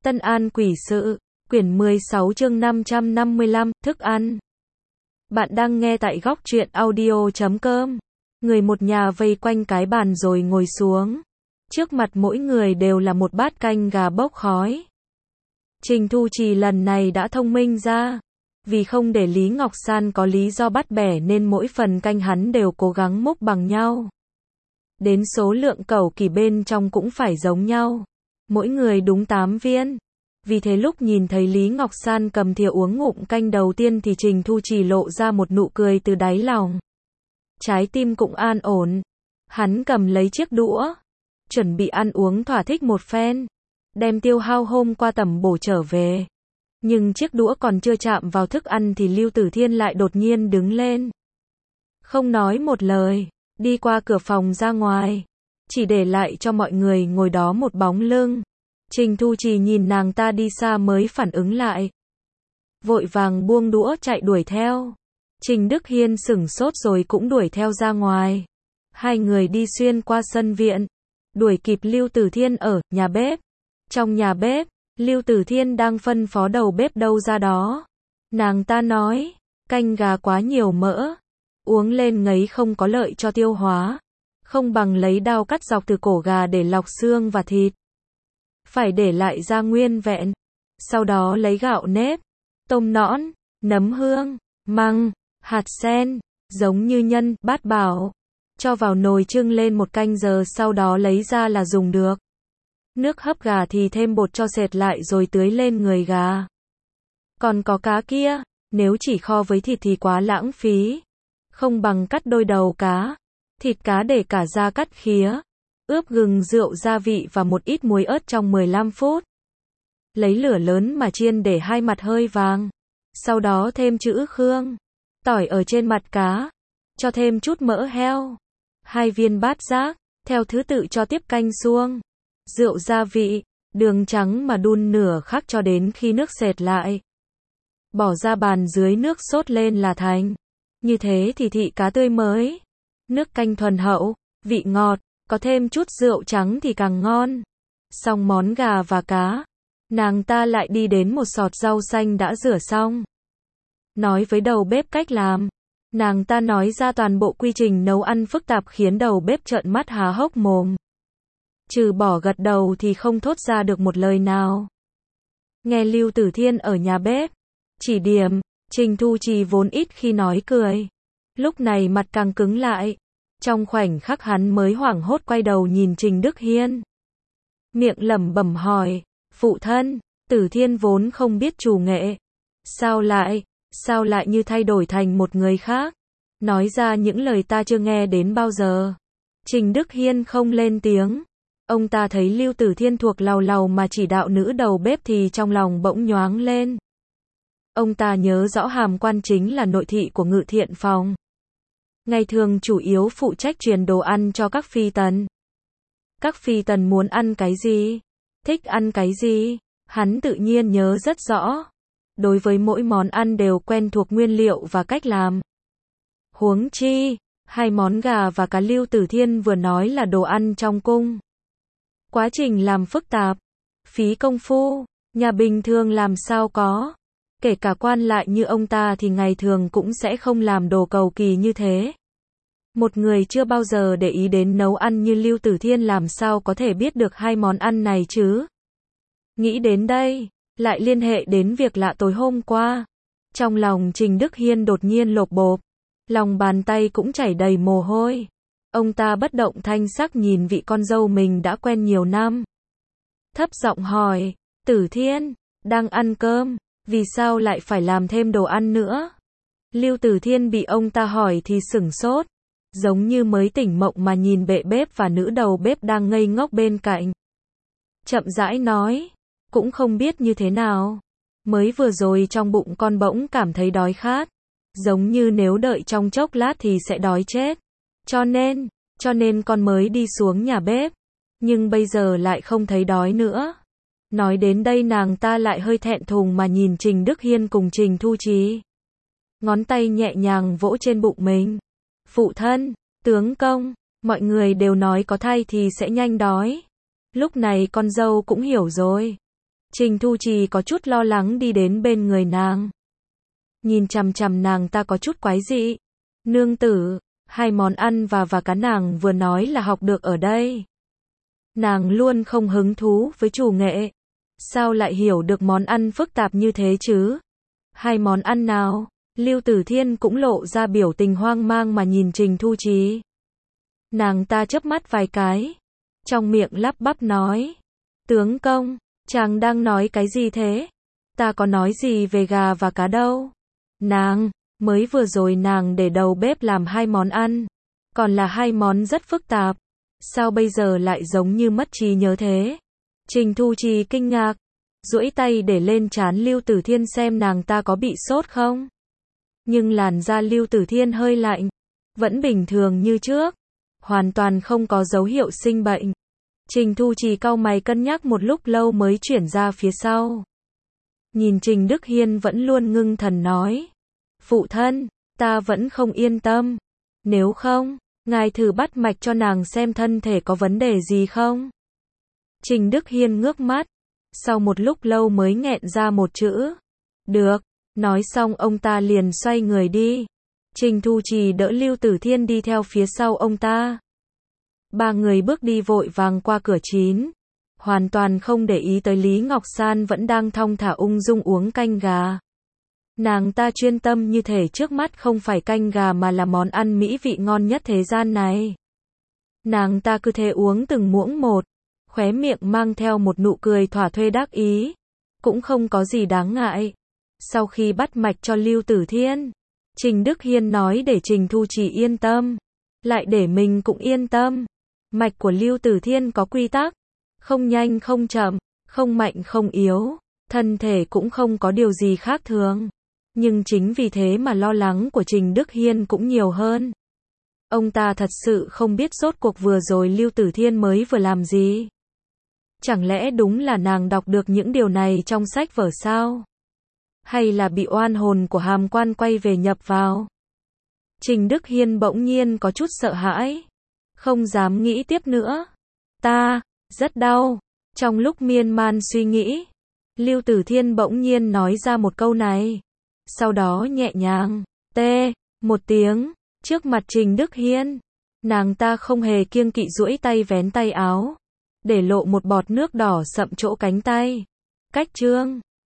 Tân An Quỷ Sự, quyển 16 chương 555, thức ăn. Bạn đang nghe tại góc truyện audio.com. Người một nhà vây quanh cái bàn rồi ngồi xuống. Trước mặt mỗi người đều là một bát canh gà bốc khói. Trình Thu Trì lần này đã thông minh ra. Vì không để Lý Ngọc San có lý do bắt bẻ nên mỗi phần canh hắn đều cố gắng múc bằng nhau. Đến số lượng cẩu kỳ bên trong cũng phải giống nhau. Mỗi người đúng 8 viên. Vì thế lúc nhìn thấy Lý Ngọc San cầm thìa uống ngụm canh đầu tiên thì Trình Thu Trì lộ ra một nụ cười từ đáy lòng. Trái tim cũng an ổn. Hắn cầm lấy chiếc đũa, chuẩn bị ăn uống thỏa thích một phen, đem tiêu hao hôm qua tẩm bổ trở về. Nhưng chiếc đũa còn chưa chạm vào thức ăn thì Lưu Tử Thiên lại đột nhiên đứng lên. Không nói một lời, đi qua cửa phòng ra ngoài, chỉ để lại cho mọi người ngồi đó một bóng lưng. Trình Thu Trì nhìn nàng ta đi xa mới phản ứng lại. Vội vàng buông đũa chạy đuổi theo. Trình Đức Hiên sửng sốt rồi cũng đuổi theo ra ngoài. Hai người đi xuyên qua sân viện, đuổi kịp Lưu Tử Thiên ở nhà bếp. Trong nhà bếp, Lưu Tử Thiên đang phân phó đầu bếp đâu ra đó. Nàng ta nói, canh gà quá nhiều mỡ, uống lên ngấy không có lợi cho tiêu hóa. Không bằng lấy dao cắt dọc từ cổ gà để lọc xương và thịt. Phải để lại ra nguyên vẹn. Sau đó lấy gạo nếp, tôm nõn, nấm hương, măng, hạt sen, giống như nhân, bát bảo. Cho vào nồi trưng lên 1 canh giờ sau đó lấy ra là dùng được. Nước hấp gà thì thêm bột cho sệt lại rồi tưới lên người gà. Còn có cá kia, nếu chỉ kho với thịt thì quá lãng phí. Không bằng cắt đôi đầu cá, thịt cá để cả da cắt khía. Ướp gừng rượu gia vị và một ít muối ớt trong 15 phút. Lấy lửa lớn mà chiên để hai mặt hơi vàng. Sau đó thêm chữ khương, tỏi ở trên mặt cá. Cho thêm chút mỡ heo. 2 viên bát giác, theo thứ tự cho tiếp canh suông. Rượu gia vị, đường trắng mà đun nửa khắc cho đến khi nước sệt lại. Bỏ ra bàn dưới nước sốt lên là thành. Như thế thì thịt cá tươi mới. Nước canh thuần hậu, vị ngọt. Có thêm chút rượu trắng thì càng ngon. Xong món gà và cá, nàng ta lại đi đến một sọt rau xanh đã rửa xong. Nói với đầu bếp cách làm. Nàng ta nói ra toàn bộ quy trình nấu ăn phức tạp khiến đầu bếp trợn mắt há hốc mồm. Trừ bỏ gật đầu thì không thốt ra được một lời nào. Nghe Lưu Tử Thiên ở nhà bếp chỉ điểm, Trình Thu Trì vốn ít khi nói cười. Lúc này mặt càng cứng lại. Trong khoảnh khắc hắn mới hoảng hốt quay đầu nhìn Trình Đức Hiên. Miệng lẩm bẩm hỏi, phụ thân, Tử Thiên vốn không biết trù nghệ. Sao lại như thay đổi thành một người khác? Nói ra những lời ta chưa nghe đến bao giờ. Trình Đức Hiên không lên tiếng. Ông ta thấy Lưu Tử Thiên thuộc lầu mà chỉ đạo nữ đầu bếp thì trong lòng bỗng nhoáng lên. Ông ta nhớ rõ hàm quan chính là nội thị của Ngự Thiện Phòng. Ngày thường chủ yếu phụ trách truyền đồ ăn cho các phi tần. Các phi tần muốn ăn cái gì, thích ăn cái gì, hắn tự nhiên nhớ rất rõ. Đối với mỗi món ăn đều quen thuộc nguyên liệu và cách làm. Huống chi, 2 món gà và cá Lưu Tử Thiên vừa nói là đồ ăn trong cung. Quá trình làm phức tạp, phí công phu, nhà bình thường làm sao có. Kể cả quan lại như ông ta thì ngày thường cũng sẽ không làm đồ cầu kỳ như thế. Một người chưa bao giờ để ý đến nấu ăn như Lưu Tử Thiên làm sao có thể biết được 2 món ăn này chứ? Nghĩ đến đây, lại liên hệ đến việc lạ tối hôm qua. Trong lòng Trình Đức Hiên đột nhiên lộp bộp, lòng bàn tay cũng chảy đầy mồ hôi. Ông ta bất động thanh sắc nhìn vị con dâu mình đã quen nhiều năm. Thấp giọng hỏi, Tử Thiên, đang ăn cơm, vì sao lại phải làm thêm đồ ăn nữa? Lưu Tử Thiên bị ông ta hỏi thì sửng sốt, giống như mới tỉnh mộng mà nhìn bệ bếp và nữ đầu bếp đang ngây ngốc bên cạnh. Chậm rãi nói, cũng không biết như thế nào. Mới vừa rồi trong bụng con bỗng cảm thấy đói khát, giống như nếu đợi trong chốc lát thì sẽ đói chết. Cho nên con mới đi xuống nhà bếp, nhưng bây giờ lại không thấy đói nữa. Nói đến đây nàng ta lại hơi thẹn thùng mà nhìn Trình Đức Hiên cùng Trình Thu Trì. Ngón tay nhẹ nhàng vỗ trên bụng mình. Phụ thân, tướng công, mọi người đều nói có thai thì sẽ nhanh đói. Lúc này con dâu cũng hiểu rồi. Trình Thu Trì có chút lo lắng đi đến bên người nàng. Nhìn chằm chằm nàng ta có chút quái dị. Nương tử, 2 món ăn và cá nàng vừa nói là học được ở đây. Nàng luôn không hứng thú với chủ nghệ. Sao lại hiểu được món ăn phức tạp như thế chứ? 2 món ăn nào? Lưu Tử Thiên cũng lộ ra biểu tình hoang mang mà nhìn Trình Thu Trì. Nàng ta chớp mắt vài cái. Trong miệng lắp bắp nói. Tướng công, chàng đang nói cái gì thế? Ta có nói gì về gà và cá đâu. Mới vừa rồi nàng để đầu bếp làm 2 món ăn. Còn là 2 món rất phức tạp. Sao bây giờ lại giống như mất trí nhớ thế? Trình Thu Trì kinh ngạc. Duỗi tay để lên trán Lưu Tử Thiên xem nàng ta có bị sốt không. Nhưng làn da Lưu Tử Thiên hơi lạnh. Vẫn bình thường như trước. Hoàn toàn không có dấu hiệu sinh bệnh. Trình Thu Trì cau mày cân nhắc một lúc lâu mới chuyển ra phía sau. Nhìn Trình Đức Hiên vẫn luôn ngưng thần nói. Phụ thân, ta vẫn không yên tâm. Nếu không, ngài thử bắt mạch cho nàng xem thân thể có vấn đề gì không? Trình Đức Hiên ngước mắt. Sau một lúc lâu mới nghẹn ra một chữ. Được. Nói xong ông ta liền xoay người đi. Trình Thu Trì đỡ Lưu Tử Thiên đi theo phía sau ông ta. 3 người bước đi vội vàng qua cửa chính. Hoàn toàn không để ý tới Lý Ngọc San vẫn đang thong thả ung dung uống canh gà. Nàng ta chuyên tâm như thể trước mắt không phải canh gà mà là món ăn mỹ vị ngon nhất thế gian này. Nàng ta cứ thế uống từng muỗng một, khóe miệng mang theo một nụ cười thỏa thuê đắc ý. Cũng không có gì đáng ngại. Sau khi bắt mạch cho Lưu Tử Thiên, Trình Đức Hiên nói để Trình Thu Trì yên tâm, lại để mình cũng yên tâm. Mạch của Lưu Tử Thiên có quy tắc, không nhanh không chậm, không mạnh không yếu, thân thể cũng không có điều gì khác thường. Nhưng chính vì thế mà lo lắng của Trình Đức Hiên cũng nhiều hơn. Ông ta thật sự không biết rốt cuộc vừa rồi Lưu Tử Thiên mới vừa làm gì. Chẳng lẽ đúng là nàng đọc được những điều này trong sách vở sao? Hay là bị oan hồn của Hàm Quan quay về nhập vào? Trình Đức Hiên bỗng nhiên có chút sợ hãi. Không dám nghĩ tiếp nữa. Ta, rất đau. Trong lúc miên man suy nghĩ, Lưu Tử Thiên bỗng nhiên nói ra một câu này. Sau đó nhẹ nhàng, tê, một tiếng, trước mặt Trình Đức Hiên. Nàng ta không hề kiêng kỵ duỗi tay vén tay áo, để lộ một bọt nước đỏ sậm chỗ cánh tay. Cách trương.